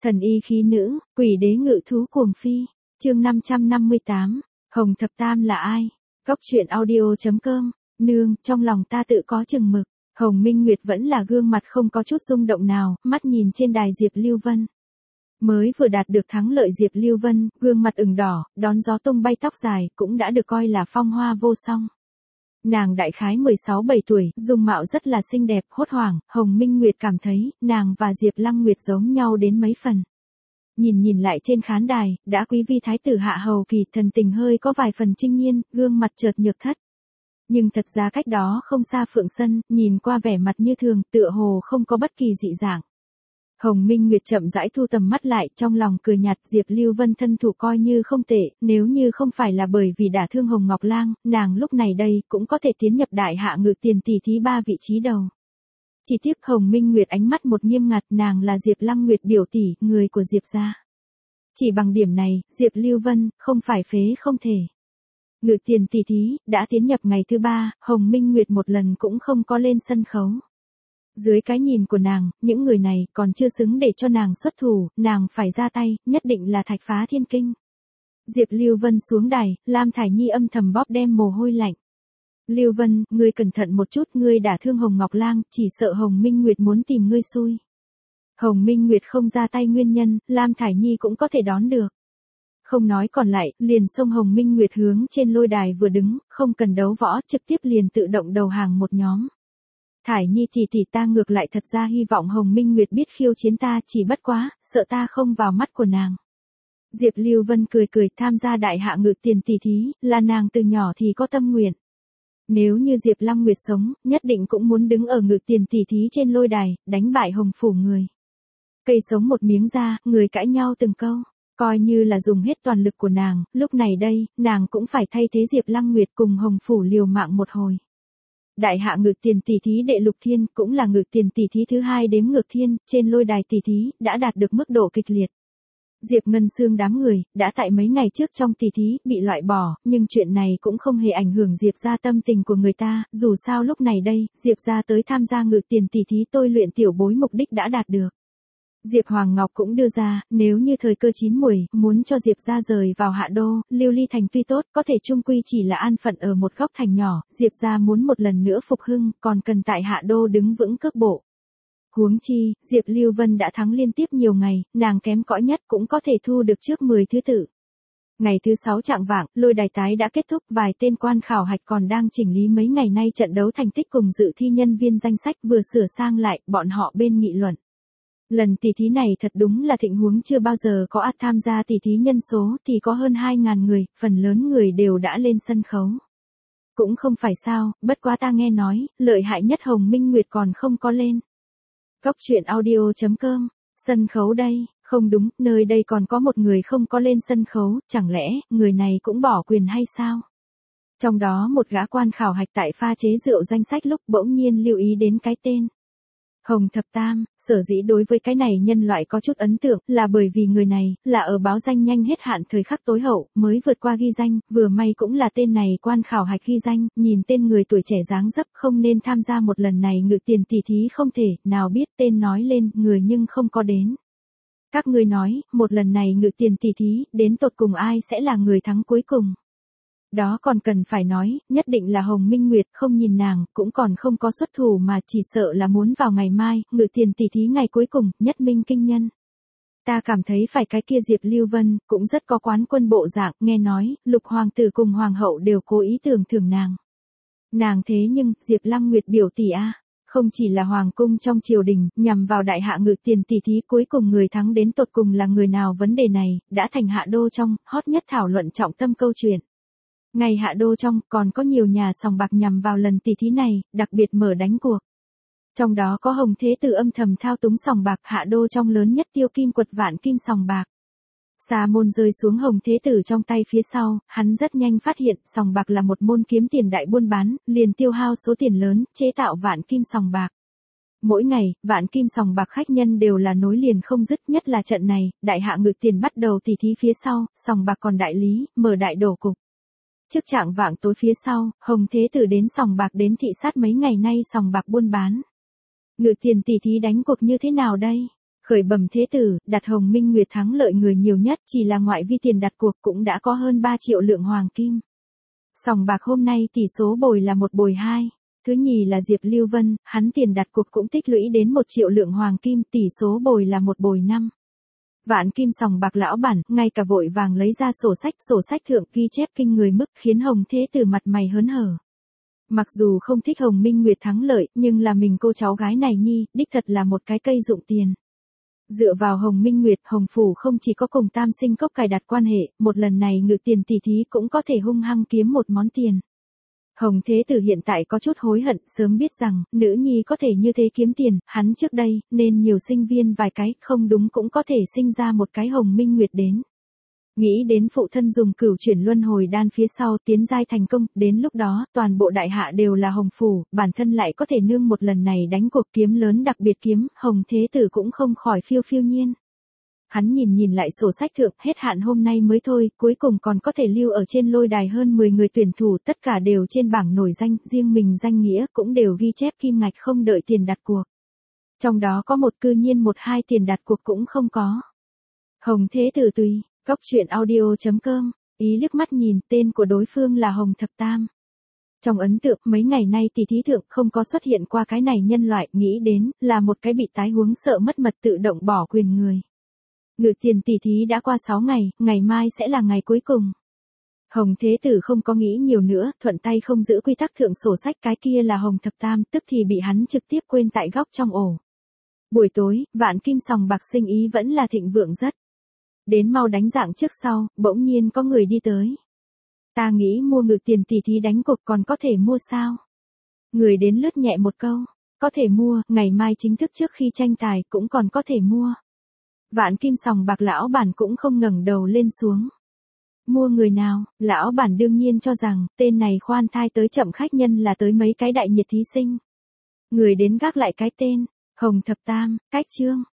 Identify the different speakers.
Speaker 1: Thần y khí nữ, quỷ đế ngự thú cuồng phi. Chương 558. Hồng Thập Tam là ai? Góc truyện audio.com. Nương, trong lòng ta tự có chừng mực. Hồng Minh Nguyệt vẫn là gương mặt không có chút rung động nào, mắt nhìn trên đài Diệp Lưu Vân. Mới vừa đạt được thắng lợi Diệp Lưu Vân, gương mặt ửng đỏ, đón gió tung bay tóc dài, cũng đã được coi là phong hoa vô song. Nàng đại khái 16-17 tuổi, dung mạo rất là xinh đẹp, hốt hoảng, Hồng Minh Nguyệt cảm thấy, nàng và Diệp Lăng Nguyệt giống nhau đến mấy phần. Nhìn lại trên khán đài, đã quý vi thái tử hạ hầu kỳ, thần tình hơi có vài phần trinh nhiên, gương mặt chợt nhược thất. Nhưng thật ra cách đó không xa Phượng Sân, nhìn qua vẻ mặt như thường, tựa hồ không có bất kỳ dị dạng. Hồng Minh Nguyệt chậm rãi thu tầm mắt lại, trong lòng cười nhạt, Diệp Lưu Vân thân thủ coi như không tệ, nếu như không phải là bởi vì đả thương Hồng Ngọc Lang, nàng lúc này đây cũng có thể tiến nhập đại hạ ngự tiền tỷ thí 3 vị trí đầu. Chỉ tiếc Hồng Minh Nguyệt ánh mắt một nghiêm ngặt, nàng là Diệp Lăng Nguyệt biểu tỷ, người của Diệp gia. Chỉ bằng điểm này, Diệp Lưu Vân không phải phế không thể. Ngự tiền tỷ thí đã tiến nhập ngày thứ 3, Hồng Minh Nguyệt một lần cũng không có lên sân khấu. Dưới cái nhìn của nàng, những người này còn chưa xứng để cho nàng xuất thủ, nàng phải ra tay, nhất định là thạch phá thiên kinh. Diệp Lưu Vân xuống đài, Lam Thải Nhi âm thầm bóp đem mồ hôi lạnh. Lưu Vân, ngươi cẩn thận một chút, ngươi đả thương Hồng Ngọc Lang, chỉ sợ Hồng Minh Nguyệt muốn tìm ngươi xui. Hồng Minh Nguyệt không ra tay nguyên nhân, Lam Thải Nhi cũng có thể đoán được. Không nói còn lại, liền xông Hồng Minh Nguyệt hướng trên lôi đài vừa đứng, không cần đấu võ, trực tiếp liền tự động đầu hàng một nhóm. Thải Nhi tỷ ta ngược lại thật ra hy vọng Hồng Minh Nguyệt biết khiêu chiến ta, chỉ bất quá, sợ ta không vào mắt của nàng. Diệp Lưu Vân cười tham gia đại hạ ngự tiền tỷ thí, là nàng từ nhỏ thì có tâm nguyện. Nếu như Diệp Lăng Nguyệt sống, nhất định cũng muốn đứng ở ngự tiền tỷ thí trên lôi đài, đánh bại Hồng phủ người. Cây sống một miếng da, người cãi nhau từng câu. Coi như là dùng hết toàn lực của nàng, lúc này đây, nàng cũng phải thay thế Diệp Lăng Nguyệt cùng Hồng phủ liều mạng một hồi. Đại hạ ngự tiền tỷ thí đệ lục thiên, cũng là ngự tiền tỷ thí thứ 2 đếm ngược thiên, trên lôi đài tỷ thí, đã đạt được mức độ kịch liệt. Diệp Ngân Sương đám người, đã tại mấy ngày trước trong tỷ thí, bị loại bỏ, nhưng chuyện này cũng không hề ảnh hưởng Diệp gia tâm tình của người ta, dù sao lúc này đây, Diệp gia tới tham gia ngự tiền tỷ thí tôi luyện tiểu bối mục đích đã đạt được. Diệp Hoàng Ngọc cũng đưa ra, nếu như thời cơ chín muồi, muốn cho Diệp gia rời vào hạ đô, Lưu Ly thành tuy tốt, có thể chung quy chỉ là an phận ở một góc thành nhỏ, Diệp gia muốn một lần nữa phục hưng, còn cần tại hạ đô đứng vững cước bộ. Huống chi, Diệp Lưu Vân đã thắng liên tiếp nhiều ngày, nàng kém cỏi nhất cũng có thể thu được trước 10 thứ tự. Ngày thứ 6 chạng vạng, lôi đài tái đã kết thúc, vài tên quan khảo hạch còn đang chỉnh lý mấy ngày nay trận đấu thành tích cùng dự thi nhân viên danh sách vừa sửa sang lại, bọn họ bên nghị luận. Lần tỷ thí này thật đúng là thịnh huống chưa bao giờ có tham gia tỷ thí nhân số thì có hơn 2.000 người, phần lớn người đều đã lên sân khấu. Cũng không phải sao, bất quá ta nghe nói, lợi hại nhất Hồng Minh Nguyệt còn không có lên. Góc truyện audio.com, sân khấu đây, không đúng, nơi đây còn có một người không có lên sân khấu, chẳng lẽ, người này cũng bỏ quyền hay sao? Trong đó một gã quan khảo hạch tại pha chế rượu danh sách lúc bỗng nhiên lưu ý đến cái tên. Hồng Thập Tam, sở dĩ đối với cái này nhân loại có chút ấn tượng, là bởi vì người này, là ở báo danh nhanh hết hạn thời khắc tối hậu, mới vượt qua ghi danh, vừa may cũng là tên này quan khảo hạch ghi danh, nhìn tên người tuổi trẻ dáng dấp không nên tham gia một lần này ngự tiền tỷ thí không thể, nào biết tên nói lên, người nhưng không có đến. Các ngươi nói, một lần này ngự tiền tỷ thí, đến tột cùng ai sẽ là người thắng cuối cùng? Đó còn cần phải nói, nhất định là Hồng Minh Nguyệt, không nhìn nàng, cũng còn không có xuất thủ mà chỉ sợ là muốn vào ngày mai, ngự tiền tỷ thí ngày cuối cùng, nhất minh kinh nhân. Ta cảm thấy phải cái kia Diệp Lưu Vân, cũng rất có quán quân bộ dạng, nghe nói, lục hoàng tử cùng hoàng hậu đều cố ý tưởng thưởng nàng. Nàng thế nhưng, Diệp Lăng Nguyệt biểu tỷ a, không chỉ là hoàng cung trong triều đình, nhằm vào đại hạ ngự tiền tỷ thí cuối cùng người thắng đến tột cùng là người nào, vấn đề này, đã thành hạ đô trong, hot nhất thảo luận trọng tâm câu chuyện. Ngày hạ đô trong, còn có nhiều nhà sòng bạc nhằm vào lần tỷ thí này, đặc biệt mở đánh cuộc. Trong đó có Hồng Thế Tử âm thầm thao túng sòng bạc, hạ đô trong lớn nhất tiêu kim quật vạn kim sòng bạc. Xà môn rơi xuống Hồng Thế Tử trong tay phía sau, hắn rất nhanh phát hiện sòng bạc là một môn kiếm tiền đại buôn bán, liền tiêu hao số tiền lớn, chế tạo vạn kim sòng bạc. Mỗi ngày, vạn kim sòng bạc khách nhân đều là nối liền không dứt, nhất là trận này, đại hạ ngự tiền bắt đầu tỷ thí phía sau, sòng bạc còn đại lý, mở đại đổ cục. Trước trạng vạng tối phía sau, Hồng Thế Tử đến sòng bạc đến thị sát mấy ngày nay sòng bạc buôn bán. Ngự tiền tỷ thí đánh cuộc như thế nào đây? Khởi bẩm thế tử, đặt Hồng Minh Nguyệt thắng lợi người nhiều nhất, chỉ là ngoại vi tiền đặt cuộc cũng đã có hơn 3 triệu lượng hoàng kim. Sòng bạc hôm nay tỷ số bồi là 1 bồi 2. Thứ nhì là Diệp Lưu Vân, hắn tiền đặt cuộc cũng tích lũy đến 1 triệu lượng hoàng kim, tỷ số bồi là 1 bồi 5. Vạn Kim sòng bạc lão bản, ngay cả vội vàng lấy ra sổ sách thượng ghi chép kinh người mức, khiến Hồng Thế Tử mặt mày hớn hở. Mặc dù không thích Hồng Minh Nguyệt thắng lợi, nhưng là mình cô cháu gái này nhi, đích thật là một cái cây dụng tiền. Dựa vào Hồng Minh Nguyệt, Hồng Phủ không chỉ có cùng Tam Sinh Cốc cài đặt quan hệ, một lần này ngự tiền tỷ thí cũng có thể hung hăng kiếm một món tiền. Hồng Thế Tử hiện tại có chút hối hận, sớm biết rằng, nữ nhi có thể như thế kiếm tiền, hắn trước đây, nên nhiều sinh viên vài cái, không đúng cũng có thể sinh ra một cái Hồng Minh Nguyệt đến. Nghĩ đến phụ thân dùng cửu chuyển luân hồi đan phía sau tiến giai thành công, đến lúc đó, toàn bộ đại hạ đều là Hồng Phủ, bản thân lại có thể nương một lần này đánh cuộc kiếm lớn đặc biệt kiếm, Hồng Thế Tử cũng không khỏi phiêu phiêu nhiên. Hắn nhìn lại sổ sách thượng, hết hạn hôm nay mới thôi, cuối cùng còn có thể lưu ở trên lôi đài hơn 10 người tuyển thủ, tất cả đều trên bảng nổi danh, riêng mình danh nghĩa cũng đều ghi chép kim ngạch không đợi tiền đặt cuộc. Trong đó có một cư nhiên 1-2 tiền đặt cuộc cũng không có. Hồng Thế Tử tùy, Góc truyện audio.com, ý liếc mắt nhìn, tên của đối phương là Hồng Thập Tam. Trong ấn tượng, mấy ngày nay tỷ thí thượng không có xuất hiện qua cái này nhân loại, nghĩ đến, là một cái bị tái huống sợ mất mật tự động bỏ quyền người. Ngự tiền tỷ thí đã qua 6 ngày, ngày mai sẽ là ngày cuối cùng. Hồng Thế Tử không có nghĩ nhiều nữa, thuận tay không giữ quy tắc thượng sổ sách, cái kia là Hồng Thập Tam, tức thì bị hắn trực tiếp quên tại góc trong ổ. Buổi tối, Vạn Kim sòng bạc sinh ý vẫn là thịnh vượng rất. Đến mau đánh dạng trước sau, bỗng nhiên có người đi tới. Ta nghĩ mua ngự tiền tỷ thí đánh cuộc còn có thể mua sao? Người đến lướt nhẹ một câu. Có thể mua, ngày mai chính thức trước khi tranh tài cũng còn có thể mua. Vạn Kim sòng bạc lão bản cũng không ngẩng đầu lên xuống. Mua người nào? Lão bản đương nhiên cho rằng, tên này khoan thai tới chậm khách nhân là tới mấy cái đại nhiệt thí sinh. Người đến gác lại cái tên, Hồng Thập Tam, cách chương.